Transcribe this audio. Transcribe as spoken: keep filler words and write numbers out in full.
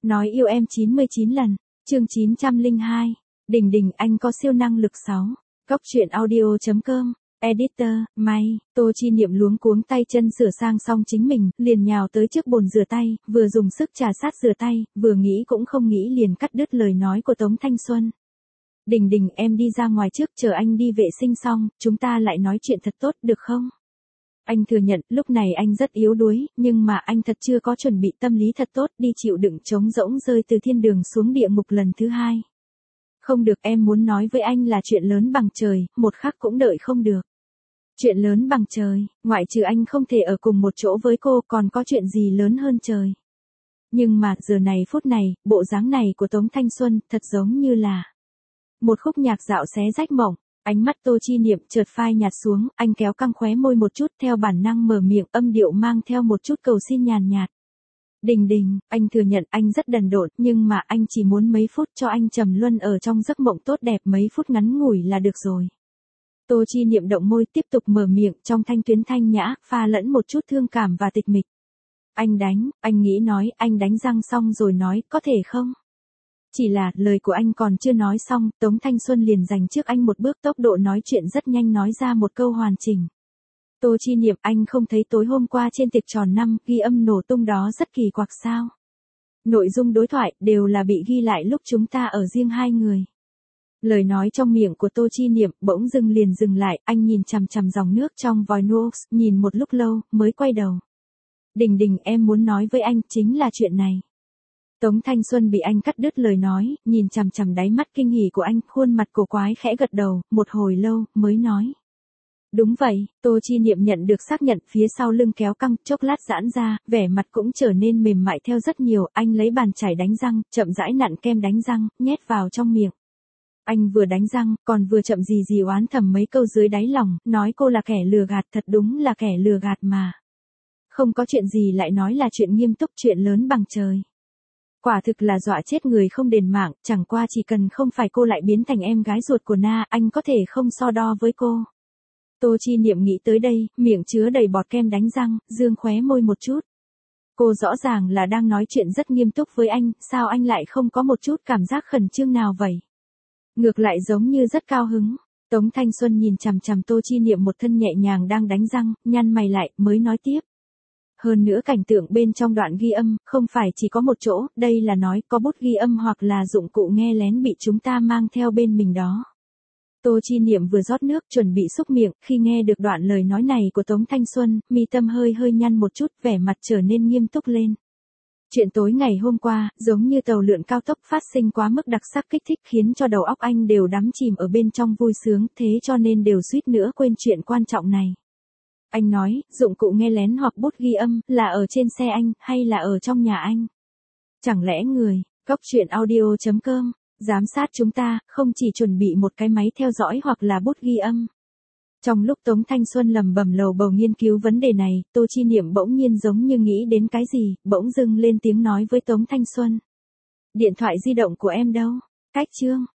Nói yêu em chín mươi chín lần, chương chín trăm lẻ hai. Đình đình anh có siêu năng lực sáu. Góc truyện audio chấm com. Editor, may, Tô Chi Niệm luống cuống tay chân sửa sang xong chính mình, liền nhào tới trước bồn rửa tay, vừa dùng sức trà sát rửa tay, vừa nghĩ cũng không nghĩ liền cắt đứt lời nói của Tống Thanh Xuân. Đình đình em đi ra ngoài trước, chờ anh đi vệ sinh xong, chúng ta lại nói chuyện thật tốt được không? Anh thừa nhận, lúc này anh rất yếu đuối, nhưng mà anh thật chưa có chuẩn bị tâm lý thật tốt đi chịu đựng trống rỗng rơi từ thiên đường xuống địa ngục lần thứ hai. Không được, em muốn nói với anh là chuyện lớn bằng trời, một khắc cũng đợi không được. Chuyện lớn bằng trời, ngoại trừ anh không thể ở cùng một chỗ với cô, còn có chuyện gì lớn hơn trời. Nhưng mà, giờ này phút này, bộ dáng này của Tống Thanh Xuân, thật giống như là một khúc nhạc dạo xé rách mộng. Ánh mắt Tô Chi Niệm chợt phai nhạt xuống, anh kéo căng khóe môi một chút, theo bản năng mở miệng, âm điệu mang theo một chút cầu xin nhàn nhạt. Đình đình, anh thừa nhận anh rất đần độn, nhưng mà anh chỉ muốn mấy phút cho anh trầm luân ở trong giấc mộng tốt đẹp, mấy phút ngắn ngủi là được rồi. Tô Chi Niệm động môi, tiếp tục mở miệng, trong thanh tuyến thanh nhã, pha lẫn một chút thương cảm và tịch mịch. Anh đánh, anh nghĩ nói, anh đánh răng xong rồi nói, có thể không? Chỉ là, lời của anh còn chưa nói xong, Tống Thanh Xuân liền giành trước anh một bước, tốc độ nói chuyện rất nhanh, nói ra một câu hoàn chỉnh. Tô Chi Niệm, anh không thấy tối hôm qua trên tiệc tròn năm, ghi âm nổ tung đó rất kỳ quặc sao? Nội dung đối thoại, đều là bị ghi lại lúc chúng ta ở riêng hai người. Lời nói trong miệng của Tô Chi Niệm, bỗng dưng liền dừng lại, anh nhìn chằm chằm dòng nước trong vòi Nox, nhìn một lúc lâu, mới quay đầu. Đình đình, em muốn nói với anh, chính là chuyện này. Tống Thanh Xuân bị anh cắt đứt lời nói, nhìn chằm chằm đáy mắt kinh hỉ của anh, khuôn mặt cổ quái khẽ gật đầu, một hồi lâu, mới nói. Đúng vậy, Tô Chi Niệm nhận được xác nhận, phía sau lưng kéo căng, chốc lát giãn ra, vẻ mặt cũng trở nên mềm mại theo rất nhiều, anh lấy bàn chải đánh răng, chậm rãi nặn kem đánh răng, nhét vào trong miệng. Anh vừa đánh răng, còn vừa chậm gì gì oán thầm mấy câu dưới đáy lòng, nói cô là kẻ lừa gạt, thật đúng là kẻ lừa gạt mà. Không có chuyện gì lại nói là chuyện nghiêm túc, chuyện lớn bằng trời. Quả thực là dọa chết người không đền mạng, chẳng qua chỉ cần không phải cô lại biến thành em gái ruột của Na, anh có thể không so đo với cô. Tô Chi Niệm nghĩ tới đây, miệng chứa đầy bọt kem đánh răng, dương khóe môi một chút. Cô rõ ràng là đang nói chuyện rất nghiêm túc với anh, sao anh lại không có một chút cảm giác khẩn trương nào vậy? Ngược lại giống như rất cao hứng. Tống Thanh Xuân nhìn chằm chằm Tô Chi Niệm một thân nhẹ nhàng đang đánh răng, nhăn mày lại, mới nói tiếp. Hơn nữa cảnh tượng bên trong đoạn ghi âm, không phải chỉ có một chỗ, đây là nói có bút ghi âm hoặc là dụng cụ nghe lén bị chúng ta mang theo bên mình đó. Tô Chi Niệm vừa rót nước chuẩn bị xúc miệng, khi nghe được đoạn lời nói này của Tống Thanh Xuân, mi tâm hơi hơi nhăn một chút, vẻ mặt trở nên nghiêm túc lên. Chuyện tối ngày hôm qua, giống như tàu lượn cao tốc phát sinh quá mức đặc sắc kích thích khiến cho đầu óc anh đều đắm chìm ở bên trong vui sướng, thế cho nên đều suýt nữa quên chuyện quan trọng này. Anh nói, dụng cụ nghe lén hoặc bút ghi âm, là ở trên xe anh, hay là ở trong nhà anh? Chẳng lẽ người, góc truyện audio chấm com, giám sát chúng ta, không chỉ chuẩn bị một cái máy theo dõi hoặc là bút ghi âm? Trong lúc Tống Thanh Xuân lầm bầm lầu bầu nghiên cứu vấn đề này, Tô Chi Niệm bỗng nhiên giống như nghĩ đến cái gì, bỗng dưng lên tiếng nói với Tống Thanh Xuân. Điện thoại di động của em đâu? Cách chương.